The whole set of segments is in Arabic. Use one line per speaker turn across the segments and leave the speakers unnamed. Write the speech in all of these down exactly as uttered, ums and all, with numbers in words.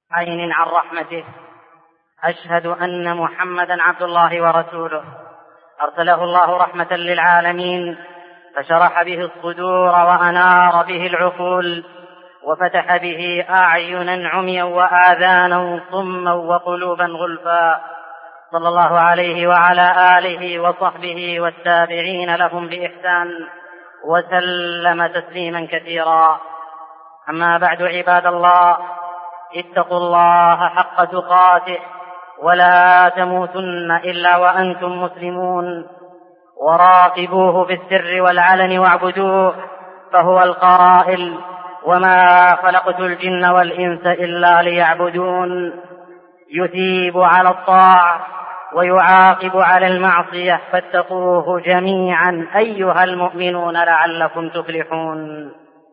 عين عن رحمته. أشهد أن محمدا عبد الله ورسوله أرسله الله رحمة للعالمين، فشرح به الصدور وأنار به العقول، وفتح به أعينا عميا وآذانا صما وقلوبا غلفا. صلى الله عليه وعلى آله وصحبه والتابعين لهم بإحسان، وسلم تسليما كثيرا. أما بعد، عباد الله، اتقوا الله حق تقاته ولا تموتن إلا وأنتم مسلمون، وراقبوه في السر والعلن واعبدوه، فهو القائل: وما خلقت الجن والإنس إلا ليعبدون. يثيب على الطاعة ويعاقب على المعصية، فاتقوه جميعا أيها المؤمنون لعلكم تفلحون.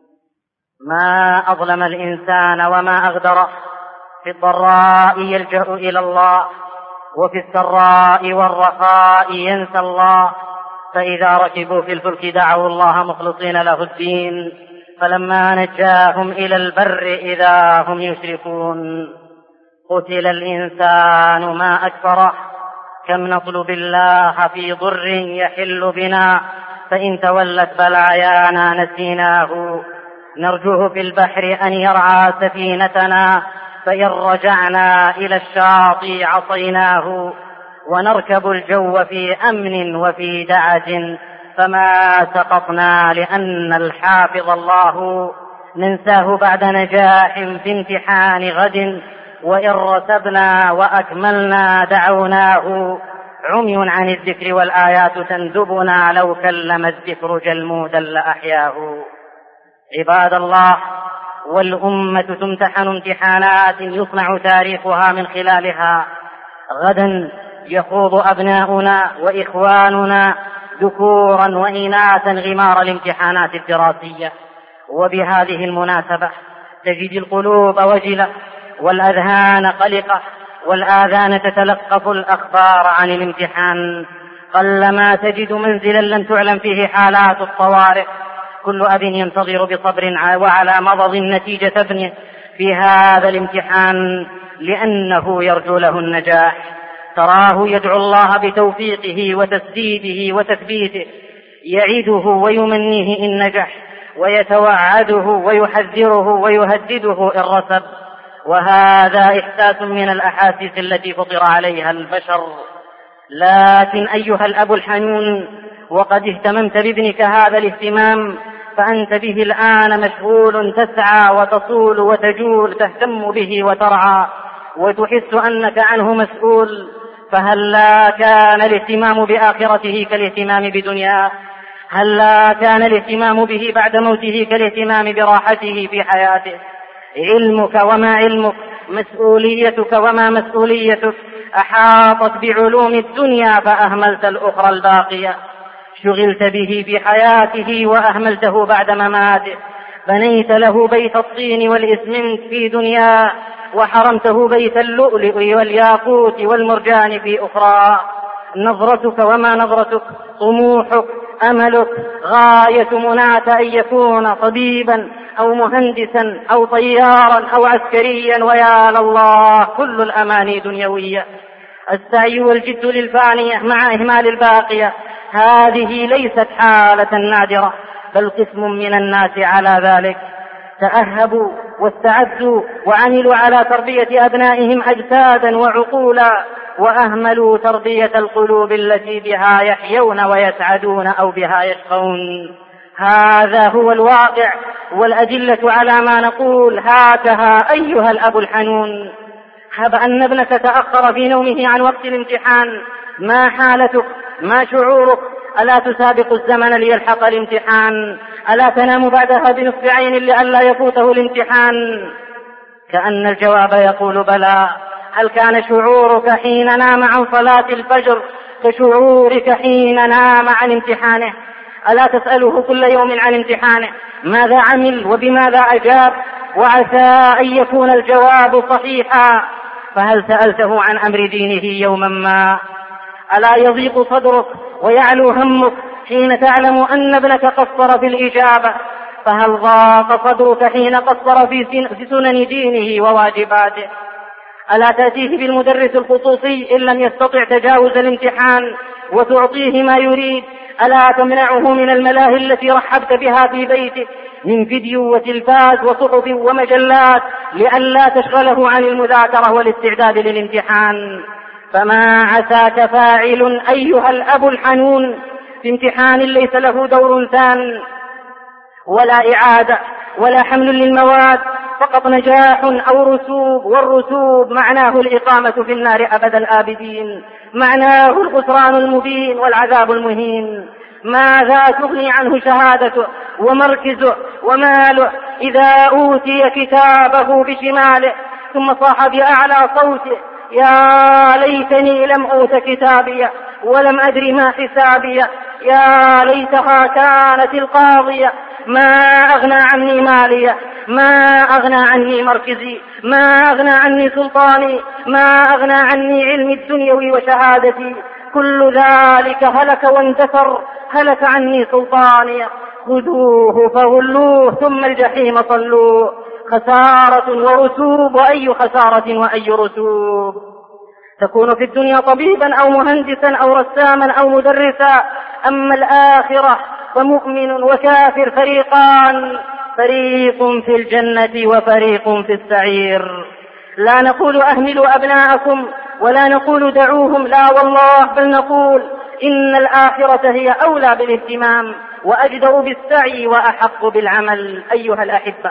ما أظلم الإنسان وما أغدره، في الضراء يلجأ إلى الله، وفي السراء والرخاء ينسى الله، فإذا ركبوا في الفلك دعوا الله مخلصين له الدين، فلما نجاهم إلى البر إذا هم يشركون. قتل الإنسان ما أكفره، كم نطلب الله في ضر يحل بنا، فإن تولت بلايانا نسيناه. نرجوه في البحر أن يرعى سفينتنا، فإن رجعنا إلى الشاطئ عصيناه. ونركب الجو في أمن وفي دعة، فما سقطنا لأن الحافظ الله. ننساه بعد نجاح في امتحان غد، وإن رتبنا وأكملنا دعوناه. عمي عن الذكر والآيات تندبنا، لو كلم الذكر جلمودا لأحياه. عباد الله، والأمة تمتحن امتحانات يصنع تاريخها من خلالها. غدا يخوض أبناؤنا وإخواننا ذكورا وإناثا غمار الامتحانات الدراسية، وبهذه المناسبة تجد القلوب وجلة والأذهان قلقة والآذان تتلقف الأخبار عن الامتحان. قلما تجد منزلا لم تعلم فيه حالات الطوارئ. كل أب ينتظر بصبر وعلى مضض نتيجة ابنه في هذا الامتحان، لأنه يرجو له النجاح. تراه يدعو الله بتوفيقه وتسديده وتثبيته، يعده ويمنيه إن نجح، ويتوعده ويحذره ويهدده إن رسب. وهذا إحساس من الأحاسيس التي فطر عليها البشر. لكن أيها الأب الحنون، وقد اهتممت بابنك هذا الاهتمام، فأنت به الآن مشغول، تسعى وتصول وتجول، تهتم به وترعى، وتحس أنك عنه مسؤول. فهل لا كان الاهتمام بآخرته كالاهتمام بدنياه؟ هل لا كان الاهتمام به بعد موته كالاهتمام براحته في حياته؟ علمك وما علمك، مسؤوليتك وما مسؤوليتك، أحاطت بعلوم الدنيا فأهملت الأخرى الباقية. شغلت به في حياته وأهملته بعد مماته. بنيت له بيت الطين والإسمنت في دنياه، وحرمته بيت اللؤلؤ والياقوت والمرجان في أخرى. نظرتك وما نظرتك، طموحك، أملك، غاية مناك أن يكون طبيبا أو مهندسا أو طيارا أو عسكريا، ويا لله كل الأماني دنيوية. السعي والجد للفانية مع إهمال الباقية. هذه ليست حالة نادرة، بل قسم من الناس على ذلك. تأهبوا واستعدوا وعملوا على تربية أبنائهم أجسادا وعقولا، وأهملوا تربية القلوب التي بها يحيون ويسعدون أو بها يشقون. هذا هو الواقع، والأدلة على ما نقول هاتها أيها الأب الحنون. هب أن ابنك تأخر في نومه عن وقت الامتحان، ما حالتك؟ ما شعورك؟ ألا تسابق الزمن ليلحق الامتحان؟ ألا تنام بعدها بنصف عين لئلا يفوته الامتحان؟ كأن الجواب يقول بلى. هل كان شعورك حين نام عن صلاة الفجر كشعورك حين نام عن امتحانه؟ ألا تسأله كل يوم عن امتحانه ماذا عمل وبماذا أجاب؟ وعسى أن يكون الجواب صحيحا. فهل سألته عن أمر دينه يوما ما؟ ألا يضيق صدرك ويعلو همك حين تعلم أن ابنك قصر في الإجابة؟ فهل ضاق صدرك حين قصر في سنن دينه وواجباته؟ ألا تأتيه بالمدرس الخصوصي إن لم يستطع تجاوز الامتحان وتعطيه ما يريد؟ ألا تمنعه من الملاهي التي رحبت بها في بيتك من فيديو وتلفاز وصحف ومجلات لئلا تشغله عن المذاكرة والاستعداد للامتحان؟ فما عساك فاعل أيها الأب الحنون في امتحان ليس له دور ثان ولا إعادة ولا حمل للمواد، فقط نجاح أو رسوب، والرسوب معناه الإقامة في النار أبد الآبدين، معناه الخسران المبين والعذاب المهين. ماذا تغني عنه شهادته ومركزه وماله إذا أوتي كتابه بشماله ثم صاح بأعلى صوته: يا ليتني لم أوت كتابي ولم أدر ما حسابي، يا ليتها كانت القاضية، ما أغنى عني مالي، ما أغنى عني مركزي، ما أغنى عني سلطاني، ما أغنى عني علمي الدنيوي وشهادتي، كل ذلك هلك واندثر، هلك عني سلطاني، خذوه فغلوه ثم الجحيم صلوه، خسارة ورسوب، وأي خسارة وأي رسوب. تكون في الدنيا طبيبا أو مهندسا أو رساما أو مدرسا، أما الآخرة فمؤمن وكافر فريقان، فريق في الجنة وفريق في السعير. لا نقول أهملوا أبناءكم ولا نقول دعوهم، لا والله، بل نقول إن الآخرة هي أولى بالاهتمام وأجدر بالسعي وأحق بالعمل. أيها الأحبة،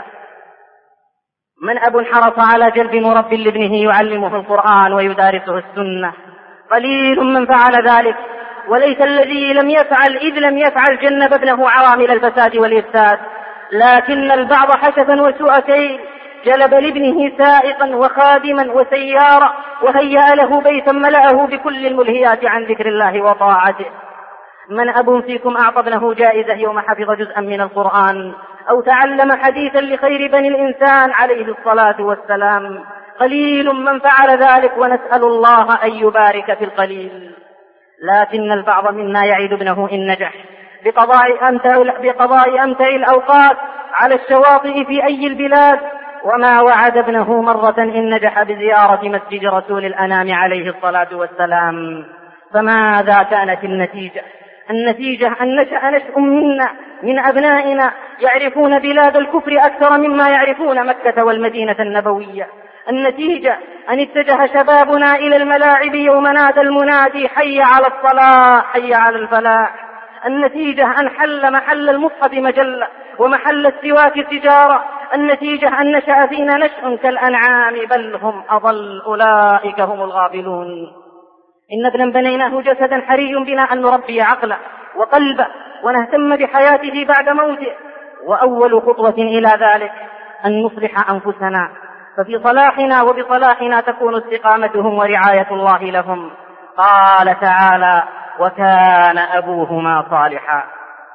من أب حرص على جلب مرب لابنه يعلمه القرآن ويدارسه السنة؟ قليل من فعل ذلك، وليس الذي لم يفعل إذ لم يفعل جنب ابنه عوامل الفساد والإفساد، لكن البعض حسفا وسوء كيل جلب لابنه سائقا وخادما وسيارة وهيأ له بيتا ملأه بكل الملهيات عن ذكر الله وطاعته. من أب فيكم أعطى ابنه جائزة يوم حفظ جزءا من القرآن أو تعلم حديثا لخير بني الإنسان عليه الصلاة والسلام؟ قليل من فعل ذلك، ونسأل الله أن يبارك في القليل. لكن البعض منا يعد ابنه إن نجح بقضاء أمتع, بقضاء أمتع الأوقات على الشواطئ في أي البلاد، وما وعد ابنه مرة إن نجح بزيارة مسجد رسول الأنام عليه الصلاة والسلام. فماذا كانت النتيجة؟ النتيجة أن نشأ نشأ منا من أبنائنا يعرفون بلاد الكفر أكثر مما يعرفون مكة والمدينة النبوية. النتيجة أن اتجه شبابنا إلى الملاعب يوم نادى المنادي: حي على الصلاة، حي على الفلاح. النتيجة أن حل محل المصحف مجلة ومحل السواك تجارة. النتيجة أن نشأ فينا نشأ كالأنعام، بل هم أضل، أولئك هم الغافلون. إن ابنا بنيناه جسدا حري بنا أن نربي عقله وقلبه ونهتم بحياته بعد موته، وأول خطوة إلى ذلك أن نصلح أنفسنا، ففي صلاحنا وبصلاحنا تكون استقامتهم ورعاية الله لهم. قال تعالى: وكان أبوهما صالحا.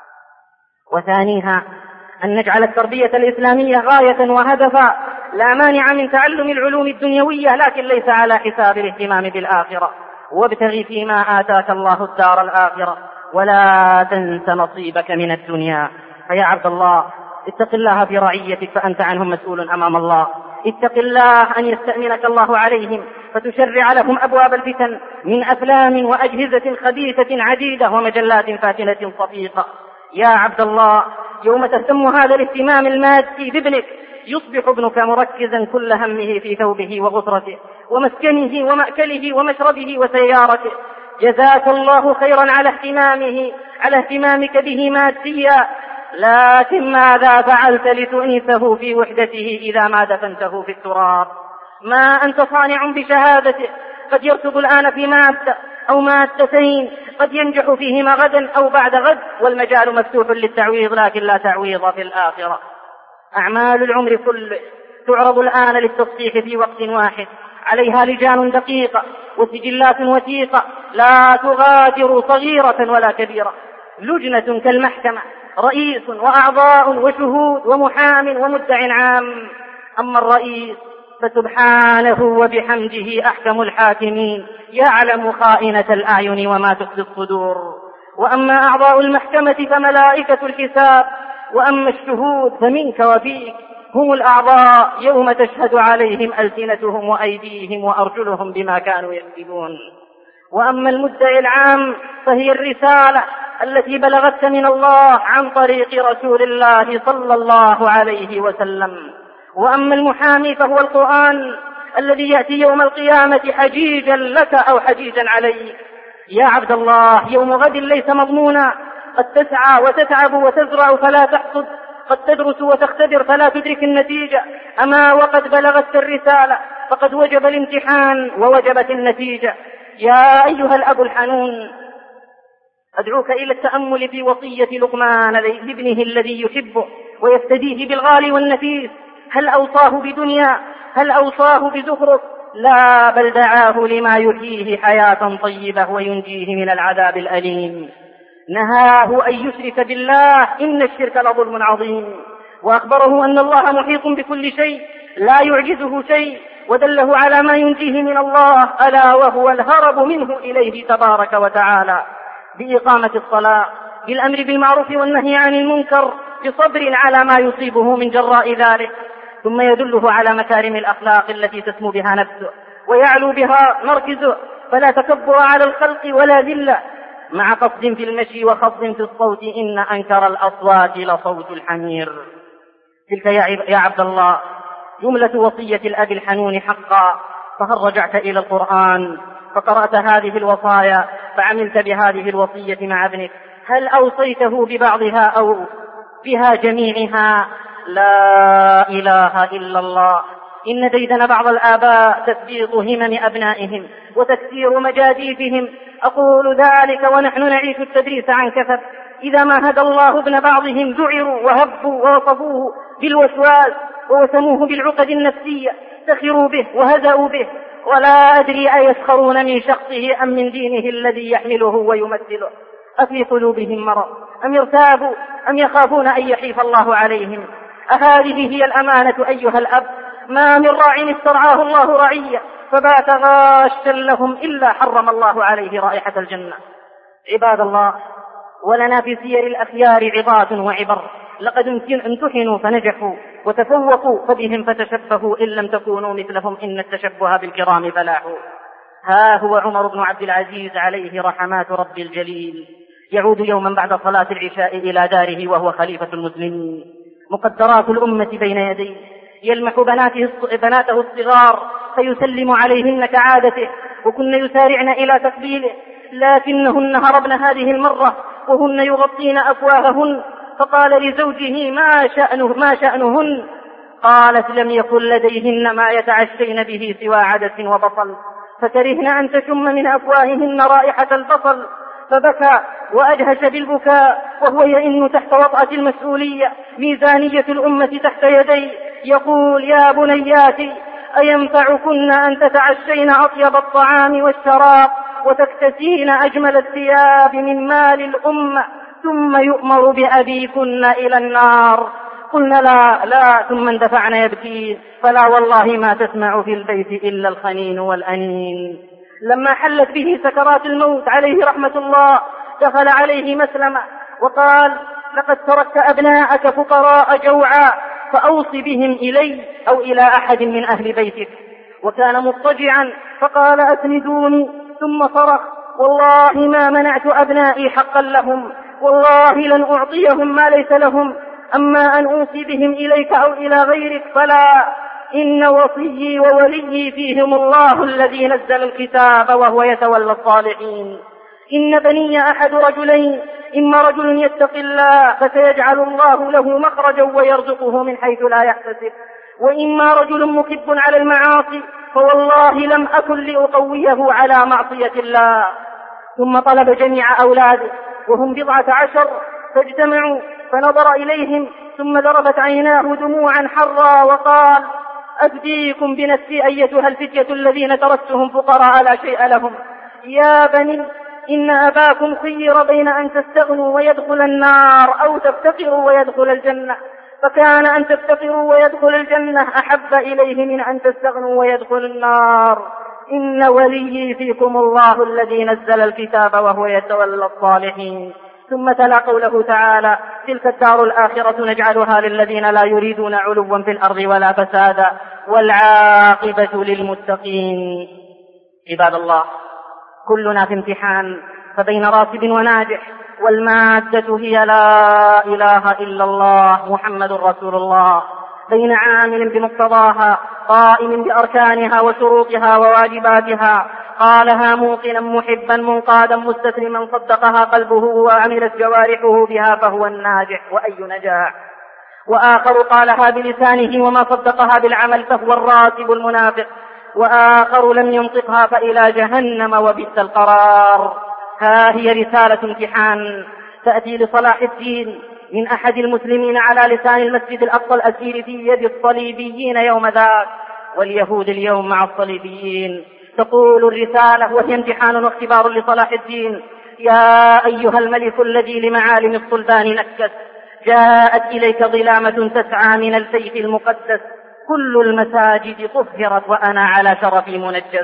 وثانيها أن نجعل التربية الإسلامية غاية وهدفا، لا مانع من تعلم العلوم الدنيوية، لكن ليس على حساب الاهتمام بالآخرة. وابتغ فيما آتاك الله الدار الآخرة ولا تنس نصيبك من الدنيا. فيا عبد الله، اتق الله في رعيتك فأنت عنهم مسؤول أمام الله. اتق الله أن يستأمنك الله عليهم فتشرع لهم أبواب الفتن من أفلام وأجهزة خبيثة عديدة ومجلات فاتنة صفيقة. يا عبد الله، يوم تهتم هذا الاهتمام المادي بابنك يصبح ابنك مركزا كل همه في ثوبه وغطرته ومسكنه ومأكله ومشربه وسيارته. جزاك الله خيرا على اهتمامه على اهتمامك به ماديا، لكن ماذا فعلت لتؤنسه في وحدته إذا ما دفنته في التراب؟ ما أنت صانع بشهادته، قد يرتب الآن في مادة أو مادتين، قد ينجح فيهما غدا أو بعد غد، والمجال مفتوح للتعويض، لكن لا تعويض في الآخرة. أعمال العمر كله تعرض الآن للتصحيح في وقت واحد، عليها لجان دقيقة وسجلات وثيقة لا تغادر صغيرة ولا كبيرة، لجنة كالمحكمة، رئيس وأعضاء وشهود ومحام ومدع عام. أما الرئيس فسبحانه وبحمده أحكم الحاكمين، يعلم خائنة الأعين وما تخفي الصدور. وأما أعضاء المحكمة فملائكة الحساب وأما الشهود فمنك وفيك، هم الأعضاء يوم تشهد عليهم ألسنتهم وأيديهم وأرجلهم بما كانوا يكسبون. وأما المدعي العام فهي الرسالة التي بلغتك من الله عن طريق رسول الله صلى الله عليه وسلم. وأما المحامي فهو القرآن الذي يأتي يوم القيامة حجيجا لك أو حجيجا عليك. يا عبد الله، يوم غد ليس مضمونا، قد تسعى وتتعب وتزرع فلا تحصد، قد تدرس وتختبر فلا تدرك النتيجة. أما وقد بلغت الرسالة فقد وجب الامتحان ووجبت النتيجة. يا أيها الأب الحنون، أدعوك إلى التأمل في وصية لقمان لابنه الذي يحبه ويفتديه بالغالي والنفيس. هل أوصاه بدنيا؟ هل أوصاه بزخرف؟ لا، بل دعاه لما يحييه حياة طيبة وينجيه من العذاب الأليم. نهاه أن يشرك بالله، إن الشرك لظلم عظيم، وأخبره أن الله محيط بكل شيء لا يعجزه شيء، ودله على ما ينجيه من الله، ألا وهو الهرب منه إليه تبارك وتعالى بإقامة الصلاة، بالأمر بالمعروف والنهي عن المنكر، بصبر على ما يصيبه من جراء ذلك. ثم يدله على مكارم الأخلاق التي تسمو بها نفسه ويعلو بها مركزه، فلا تكبر على الخلق ولا ذلة، مع قصد في المشي وخفض في الصوت، إن أنكر الأصوات لصوت الحمير. تلك يا عبد الله جملة وصية الأب الحنون حقا. فهل رجعت إلى القرآن فقرأت هذه الوصايا فعملت بهذه الوصية مع ابنك؟ هل أوصيته ببعضها أو بها جميعها؟ لا إله إلا الله. إن ديدن بعض الآباء تثبيط همم أبنائهم وتكسير مجاديفهم. أقول ذلك ونحن نعيش التدريس عن كثب. إذا ما هدى الله ابن بعضهم ذعروا وهبوا ووصفوه بالوسواس ووسموه بالعقد النفسية، سخروا به وهزأوا به، ولا أدري أيسخرون من شخصه أم من دينه الذي يحمله ويمثله. أفي قلوبهم مرض أم يرتابوا أم يخافون أن يحيف الله عليهم؟ أهذه هي الأمانة أيها الأب؟ ما من راع استرعاه الله رعية فبات غاشا لهم إلا حرم الله عليه رائحة الجنة. عباد الله، ولنا في سير الأخيار عظات وعبر. لقد امتحنوا فنجحوا وتفوقوا، فبهم فتشبهوا إن لم تكونوا مثلهم، إن التشبه بالكرام فلاح. ها هو عمر بن عبد العزيز عليه رحمات رب الجليل يعود يوما بعد صلاة العشاء إلى داره وهو خليفة المسلمين، مقدرات الأمة بين يديه، يلمح بناته, بناته الصغار فيسلم عليهن كعادته، وكن يسارعن إلى تقبيله، لكنهن هربن هذه المرة وهن يغطين أفواههن. فقال لزوجه: ما شأنه ما شأنهن؟ قالت: لم يكن لديهن ما يتعشين به سوى عدس وبصل، فكرهن أن تشم من أفواههن رائحة البصل. فبكى وأدهش بالبكاء وهو يئن تحت وطأة المسؤولية، ميزانية الأمة تحت يديه، يقول: يا بنياتي، أينفعكن أن تتعشين أطيب الطعام والشراب وتكتسين أجمل الثياب من مال الأمة، ثم يؤمر بأبيكن إلى النار؟ قلنا: لا لا. ثم اندفعن يبكين، فلا والله ما تسمع في البيت إلا الخنين والأنين. لما حلت به سكرات الموت عليه رحمة الله، دخل عليه مسلمة وقال: لقد تركت أبناءك فقراء جوعا، فأوص بهم إلي أو إلى أحد من أهل بيتك. وكان مضطجعا فقال: أسندوني. ثم صرخ: والله ما منعت أبنائي حقا لهم، والله لن أعطيهم ما ليس لهم، أما أن أوصي بهم إليك أو إلى غيرك فلا. إن وصيي ووليي فيهم الله الذي نزل الكتاب وهو يتولى الصالحين. إن بني أحد رجلين، إما رجل يتقي الله فسيجعل الله له مخرجا ويرزقه من حيث لا يحتسب، وإما رجل مكب على المعاصي فوالله لم أكن لأقويه على معصية الله. ثم طلب جميع أولاده وهم بضعة عشر فاجتمعوا، فنظر إليهم ثم ذرفت عيناه دموعا حرا وقال: أفديكم بنفسي أيتها الفتية الذين تركتهم فقراء لا شيء لهم. يا بني، إن أباكم خير بين أن تستغنوا ويدخل النار أو تفتقروا ويدخل الجنة، فكان أن تفتقروا ويدخل الجنة أحب إليه من أن تستغنوا ويدخل النار. إن وليي فيكم الله الذي نزل الكتاب وهو يتولى الصالحين. ثم تلا قوله تعالى: تلك الدار الآخرة نجعلها للذين لا يريدون علوا في الأرض ولا فسادا والعاقبة للمتقين. عباد الله، كلنا في امتحان، فبين راتب وناجح، والمادة هي لا إله إلا الله محمد رسول الله، بين عامل بمقتضاها قائم بأركانها وشروطها وواجباتها، قالها موقنا محبا منقادا مستسلما صدقها قلبه وعملت جوارحه بها فهو الناجح وأي نجاح، وآخر قالها بلسانه وما صدقها بالعمل فهو الراتب المنافق، وآخر لم ينطقها فإلى جهنم وبئس القرار. ها هي رسالة امتحان تأتي لصلاح الدين من أحد المسلمين على لسان المسجد الأقصى الأسير في يد الصليبيين يوم ذاك، واليهود اليوم مع الصليبيين. تقول الرسالة وهي امتحان واختبار لصلاح الدين: يا أيها الملك الذي لمعالم الصلبان نكس، جاءت إليك ظلامة تسعى من السيف المقدس، كل المساجد طهرت وأنا على شرفي منجس.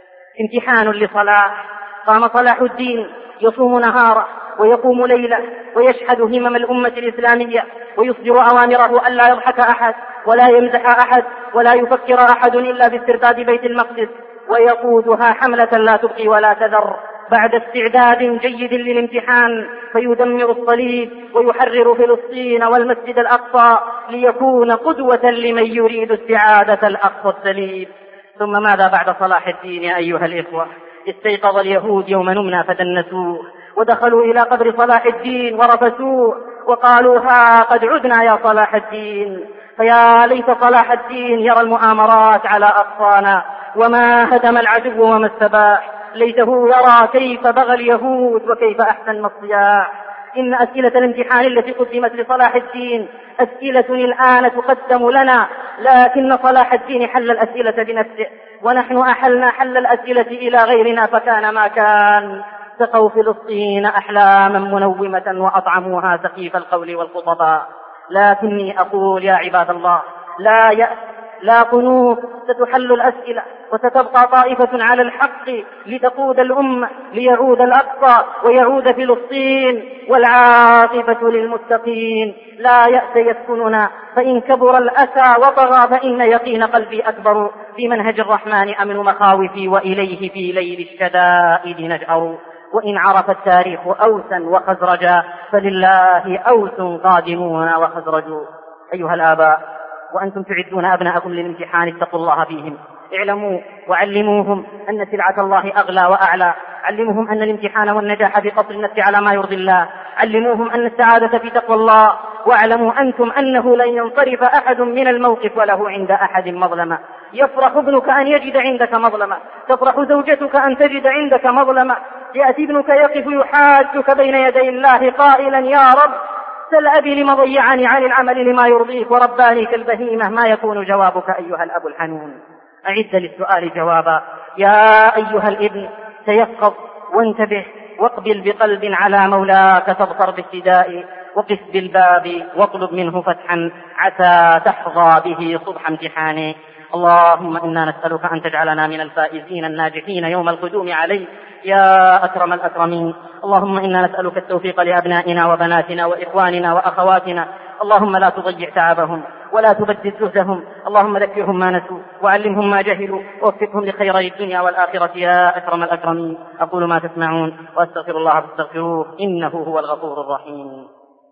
امتحان لصلاح. قام صلاح الدين يصوم نهاره ويقوم ليله ويشهد همم الأمة الإسلامية ويصدر أوامره ألا يضحك أحد ولا يمزح أحد ولا يفكر أحد إلا باسترداد بيت المقدس، ويقودها حملة لا تبقي ولا تذر بعد استعداد جيد للامتحان، فيدمر الصليب ويحرر فلسطين والمسجد الأقصى ليكون قدوة لمن يريد استعادة الأقصى السليم. ثم ماذا بعد صلاح الدين يا أيها الإخوة؟ استيقظ اليهود يوم نمنا فدنسوه، ودخلوا إلى قبر صلاح الدين ورفسوه وقالوا: ها قد عدنا يا صلاح الدين. فيا ليت صلاح الدين يرى المؤامرات على أقصانا وما هدم العدو وما استباح، ليته يرى كيف بغى اليهود وكيف أحسن الصياح. إن أسئلة الامتحان التي قدمت لصلاح الدين أسئلة الآن تقدم لنا، لكن صلاح الدين حل الأسئلة بنفسه، ونحن أحلنا حل الأسئلة إلى غيرنا فكان ما كان. سقوا فلسطين أحلاما منومة وأطعموها سخيف القول والخطباء. لكني أقول يا عباد الله: لا يأس، لا قنوط، ستحل الأسئلة وستبقى طائفة على الحق لتقود الأمة ليعود الأقصى ويعود فلسطين، والعاقبة للمتقين. لا يأس يسكننا، فإن كبر الأسى وطغى فإن يقين قلبي أكبر، في منهج الرحمن أمن مخاوفي وإليه في ليل الشدائد نجأر. وإن عرف التاريخ أوسا وخزرجا فلله أوس قادمون وخزرج. أيها الآباء، وأنتم تعدون أبناءكم للامتحان اتقوا الله فيهم، اعلموا وعلموهم أن سلعة الله أغلى وأعلى، علموهم أن الامتحان والنجاح بقصر النفس على ما يرضي الله، علموهم أن السعادة في تقوى الله، واعلموا أنتم أنه لن ينصرف أحد من الموقف وله عند أحد مظلمة. يفرح ابنك أن يجد عندك مظلمة، تفرح زوجتك أن تجد عندك مظلمة، يأتي ابنك يقف يحاجك بين يدي الله قائلا: يا رب سل أبي لما ضيعني عن العمل لما يرضيك ورباني كالبهيمة. ما يكون جوابك أيها الأب الحنون؟ أعد للسؤال جوابا. يا أيها الابن تيقظ وانتبه واقبل بقلب على مولاك تبصر باهتداء، وقف بالباب واطلب منه فتحا عسى تحظى به صبح امتحان. اللهم إنا نسألك أن تجعلنا من الفائزين الناجحين يوم القدوم عليك يا أكرم الأكرمين. اللهم إنا نسألك التوفيق لأبنائنا وبناتنا وإخواننا وأخواتنا، اللهم لا تضيع تعبهم ولا تبدد جهدهم، اللهم ذكرهم ما نسوا وعلمهم ما جهلوا ووفقهم لخيري الدنيا والآخرة يا أكرم الأكرمين. أقول ما تسمعون وأستغفر الله فاستغفروه إنه هو الغفور الرحيم.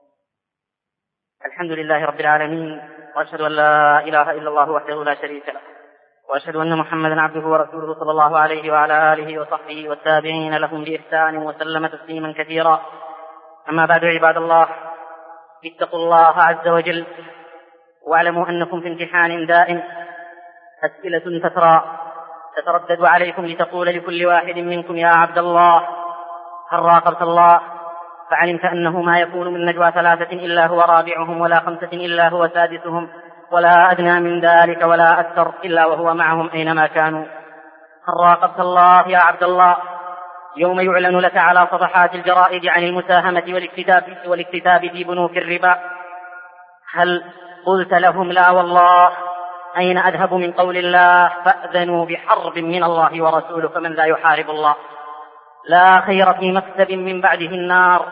الحمد لله رب العالمين، وأشهد أن لا إله إلا الله وحده لا شريك له، وأشهد أن محمدا عبده ورسوله صلى الله عليه وعلى آله وصحبه والتابعين لهم بإحسان وسلم تسليما كثيرا. أما بعد عباد الله، اتقوا الله عز وجل واعلموا أنكم في امتحان دائم، أسئلة تترى تتردد عليكم لتقول لكل واحد منكم: يا عبد الله هل راقبت الله؟ فعلمت أنه ما يكون من نجوى ثلاثة إلا هو رابعهم، ولا خمسة إلا هو سادسهم، ولا أدنى من ذلك ولا أكثر إلا وهو معهم أينما كانوا. هل راقبت الله يا عبد الله يوم يعلن لك على صفحات الجرائد عن المساهمة والاكتتاب, والاكتتاب في بنوك الربا؟ هل قلت لهم: لا والله، أين أذهب من قول الله فأذنوا بحرب من الله ورسوله فمن لا يحارب الله؟ لا خير في مكسب من بعده النار،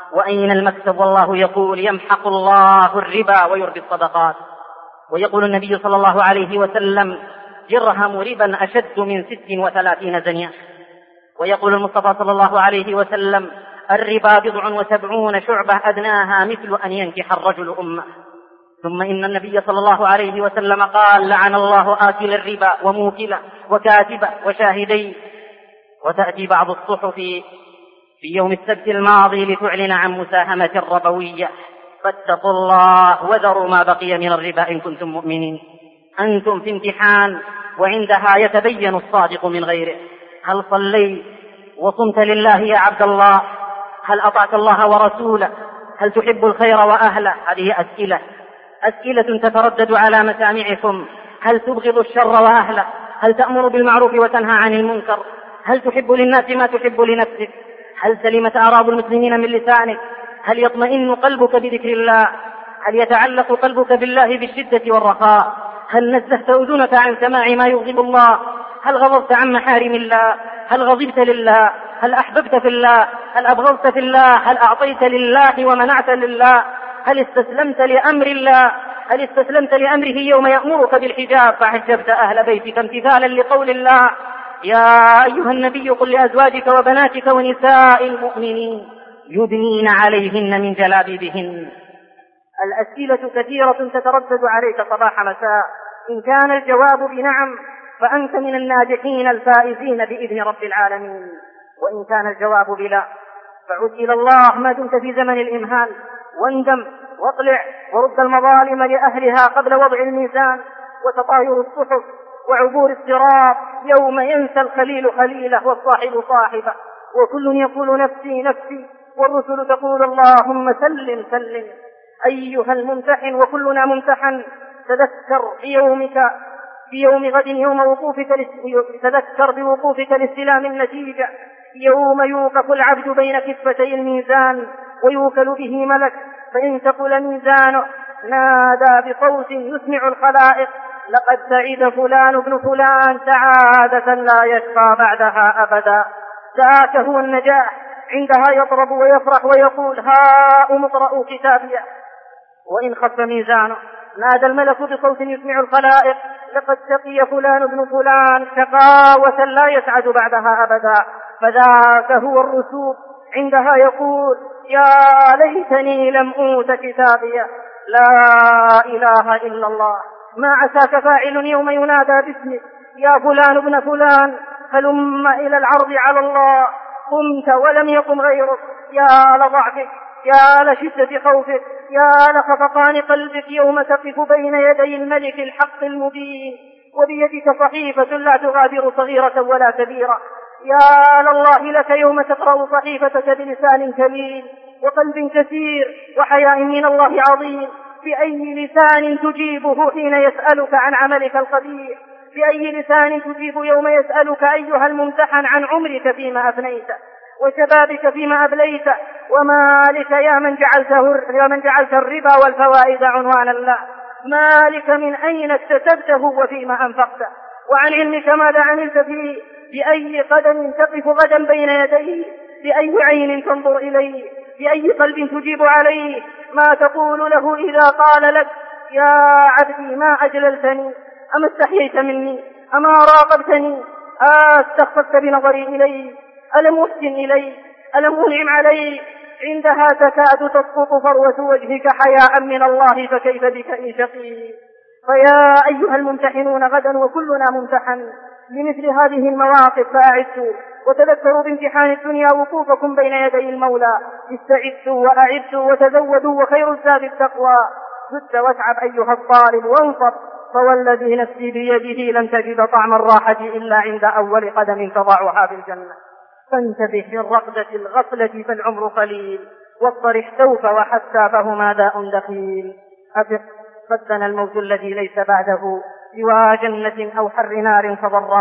وأين المكسب والله يقول يمحق الله الربا ويربي الصدقات. ويقول النبي صلى الله عليه وسلم درهم ربا أشد من ست وثلاثين زنيا. ويقول المصطفى صلى الله عليه وسلم الربا بضع وسبعون شعبة أدناها مثل أن ينكح الرجل أمه. ثم إن النبي صلى الله عليه وسلم قال لعن الله آكل الربا وموكله وكاتبه وشاهديه. وتأتي بعض الصحف في يوم السبت الماضي لتعلن عن مساهمة ربوية، فاتقوا الله وذروا ما بقي من الربا إن كنتم مؤمنين. أنتم في امتحان وعندها يتبين الصادق من غيره. هل صليت وصمت لله يا عبد الله؟ هل أطعت الله ورسوله؟ هل تحب الخير وأهله؟ هذه أسئلة أسئلة تتردد على مسامعكم. هل تبغض الشر وأهله؟ هل تأمر بالمعروف وتنهى عن المنكر؟ هل تحب للناس ما تحب لنفسك؟ هل سلمت أعراض المسلمين من لسانك؟ هل يطمئن قلبك بذكر الله؟ هل يتعلق قلبك بالله بالشدة والرخاء؟ هل نزهت أذنك عن سماع ما يغضب الله؟ هل غضبت عن محارم الله؟ هل غضبت لله؟ هل أحببت في الله؟ هل أبغضت في الله؟ هل أعطيت لله ومنعت لله؟ هل استسلمت لأمر الله؟ هل استسلمت لأمره يوم يأمرك بالحجاب فحجبت أهل بيتك امتثالا لقول الله؟ يا أيها النبي قل لأزواجك وبناتك ونساء المؤمنين يدنين عليهن من جلابيبهن. الأسئلة كثيرة تتردد عليك صباح مساء. إن كان الجواب بنعم فأنت من الناجحين الفائزين بإذن رب العالمين، وإن كان الجواب بلا فعد إلى الله ما دمت في زمن الإمهال، واندم واطلع ورد المظالم لأهلها قبل وضع الميزان وتطاير الصحف وعبور الصراط يوم ينسى الخليل خليله والصاحب صاحبه، وكل يقول نفسي نفسي والرسل تقول اللهم سلم سلم. أيها الممتحن وكلنا ممتحن، تذكر في يومك في يوم غد يوم وقوفك تذكر بوقوفك لاستلام النتيجة، يوم يوقف العبد بين كفتي الميزان ويوكل به ملك، فإن ثقل ميزانه نادى بصوت يسمع الخلائق لقد سعد فلان ابن فلان سعادة لا يشقى بعدها أبدا. ذاك هو النجاح، عندها يطرب ويفرح ويقول هاؤم اقرءوا كتابيه. وإن خف ميزانه نادى الملك بصوت يسمع الخلائق لقد شقي فلان ابن فلان شقاوة لا يسعد بعدها أبدا. فذاك هو الرسوب، عندها يقول يا ليتني لم أوت كتابيه. لا إله إلا الله. ما عساك فاعل يوم ينادى باسمك يا فلان ابن فلان هلم إلى العرض على الله، قمت ولم يقم غيرك. يا لضعفك، يا لشدة خوفك، يا لخفقان قلبك يوم تقف بين يدي الملك الحق المبين وبيدك صحيفة لا تغادر صغيرة ولا كبيرة. يا لله لك يوم تقرأ صحيفتك بلسان كليل وقلب كثير وحياء من الله عظيم. بأي لسان تجيبه حين يسألك عن عملك القبيح؟ بأي لسان تجيب يوم يسألك أيها الممتحن عن عمرك فيما أفنيته وشبابك فيما أبليت؟ ومالك يا من جعلته يا من جعلت الربا والفوائد عنوانا له، مالك من أين اكتسبته وفيما أنفقته؟ وعن علمك ماذا عملت فيه؟ بأي قدم تقف غدا بين يديه؟ بأي عين تنظر إليه؟ بأي قلب تجيب عليه؟ ما تقول له إذا قال لك يا عبدي ما أجللتني؟ أما استحييت مني؟ أما راقبتني؟ استخفت بنظري إليه؟ ألم أحسن إليه؟ ألم أنعم عليه؟ عندها تكاد تسقط فروة وجهك حياء من الله، فكيف بك إن شقي؟ فيا أيها الممتحنون غدا وكلنا ممتحن لمثل هذه المواقف فأعدوا وتذكروا بامتحان الدنيا وقوفكم بين يدي المولى. استعدوا وأعدوا وتزودوا وخير الزاد التقوى. جد واتعب أيها الطالب وانصب، فوالذي نفسي بيده لن تجد طعم الراحة إلا عند أول قدم تضعها بالجنة. فانتبه للرقدة الغفلة فالعمر قليل، واضطرح سوف وحتى فهما داء دخيل. أفق قدنا الموت الذي ليس بعده سوى جنة أو حر نار فضرموا،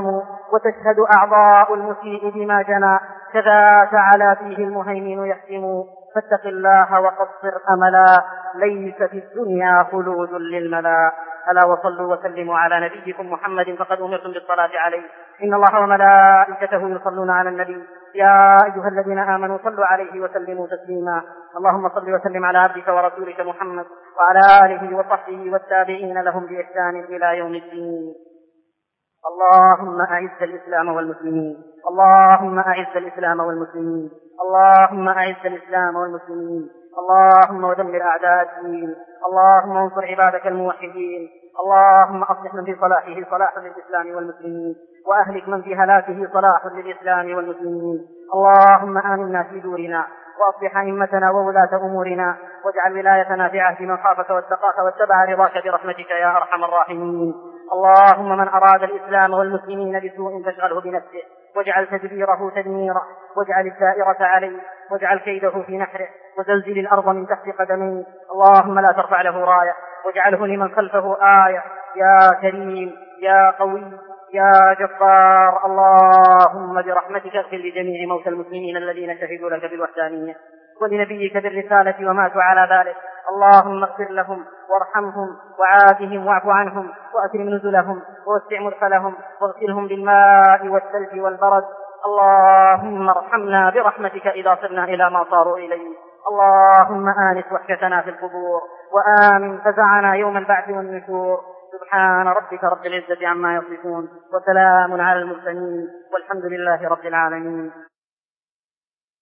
وتشهد أعضاء المسيء بما جنى، كذاك على فيه المهيمن يحكم. فاتق الله وقصر أملا، ليس في الدنيا خلود للملا. ألا وصلوا وسلموا على نبيكم محمد فقد أمرتم بالصلاة عليه، إن الله وملائكته يصلون على النبي يا أيها الذين آمنوا صلوا عليه وسلموا تسليما. اللهم صل وسلم على عبدك ورسولك محمد وعلى آله وصحبه والتابعين لهم بإحسان إلى يوم الدين. اللهم أعز الإسلام والمسلمين، اللهم أعز الإسلام والمسلمين، اللهم أعز الإسلام والمسلمين، اللهم ودمر أعداء الدين، اللهم انصر عبادك الموحدين، اللهم أصلح من في صلاحه صلاح للإسلام والمسلمين، وأهلك من في هلاكه صلاح للإسلام والمسلمين. اللهم آمنا في دورنا، وأصلح أئمتنا وولاة أمورنا، واجعل ولايتنا في عهد من خافك واتقاك واتبع رضاك برحمتك يا أرحم الراحمين. اللهم من أراد الإسلام والمسلمين بسوء فاشغله بنفسه، واجعل تدبيره تدميره، واجعل الدائرة عليه، واجعل كيده في نحره، وزلزل الأرض من تحت قدميه. اللهم لا ترفع له راية، واجعله لمن خلفه آية. يا كريم يا قوي يا جبار، اللهم برحمتك اغفر لجميع موتى المسلمين الذين شهدوا لك بالوحدانية ولنبيك بالرسالة وماتوا على ذلك. اللهم اغفر لهم وارحمهم وعافهم واعف عنهم وأكرم نزلهم ووسع مدخلهم واغسلهم بالماء والثلج والبرد. اللهم ارحمنا برحمتك إذا صرنا إلى ما صاروا إليه. اللهم آنس وحشتنا في القبور، وآمن فزعنا يوم البعث والنشور. سبحان ربك رب العزة عما يصفون، وسلام على المرسلين، والحمد لله رب العالمين.